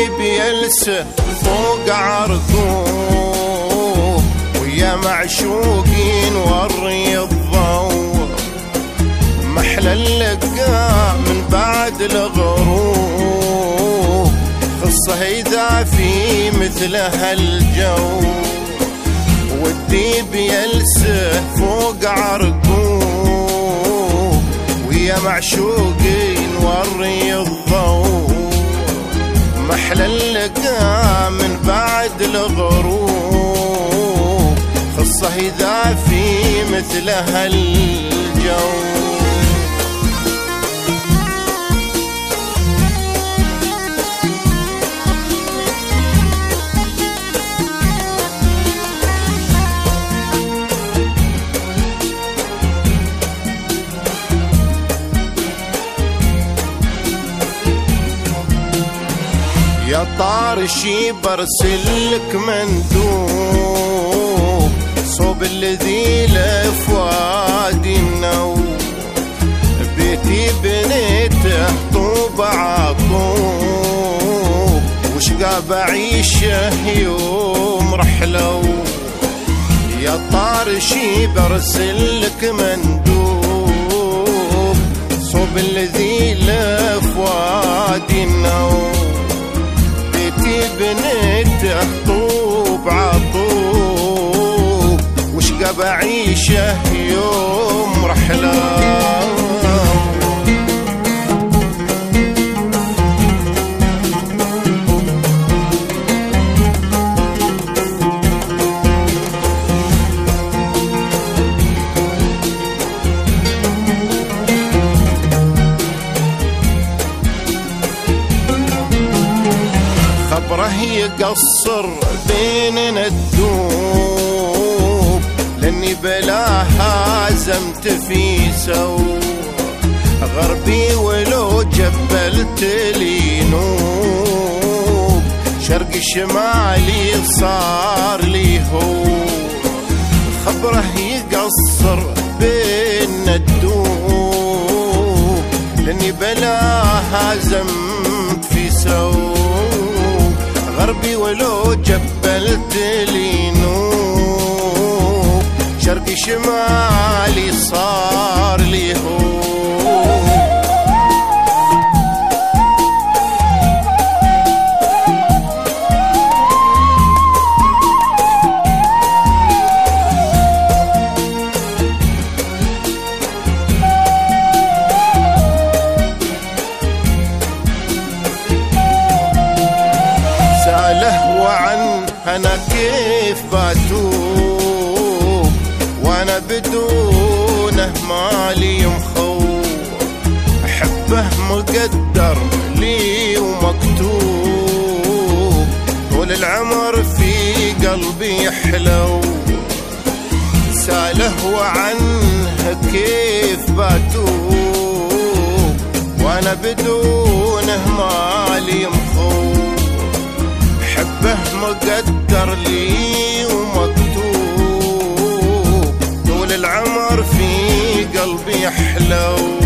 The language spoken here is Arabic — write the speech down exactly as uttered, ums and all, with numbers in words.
والديب يلسه فوق عرقوب، ويا معشوقين وري الضوء، محلى اللقاء من بعد الغروب، خصه إذا في مثل هالجو. والديب يلسه فوق عرقوب، ويا معشوقين وري الضوء، محلى اللقاء من بعد الغروب، خصه إذا في مثل هالجو. يا طارشي برسلك مندوب، صوب الذي لفوادي النوم، بيتي بنيته طوب عطوب، وشقا بعيشه يوم رحلو. يا طارشي برسلك مندوب، صوب الذي لفوادي النوم، بنيته طوب عطوب، وشقا بعيشه يوم رحلة. خبره يقصر بيننا الدوب، لاني بلاها زمت في سو، غربي ولو جبلت لي نوب، شرقي شمالي صار لي هو. خبره يقصر بيننا الدوب، لاني بلاها زمت في سو، غربي ولو جبلت لي نوب، شرقي شمالي صار لي هو. سأله وعن أنا كيف باتوب، وأنا بدونه مالي مخوف، أحبه مقدر لي ومكتوب، طول العمر في قلبي يحلو. سأله وعنه كيف باتوب، وأنا بدونه مالي مخوف، حبه مقدر لي ومكتوب، طول العمر في قلبي يحلو.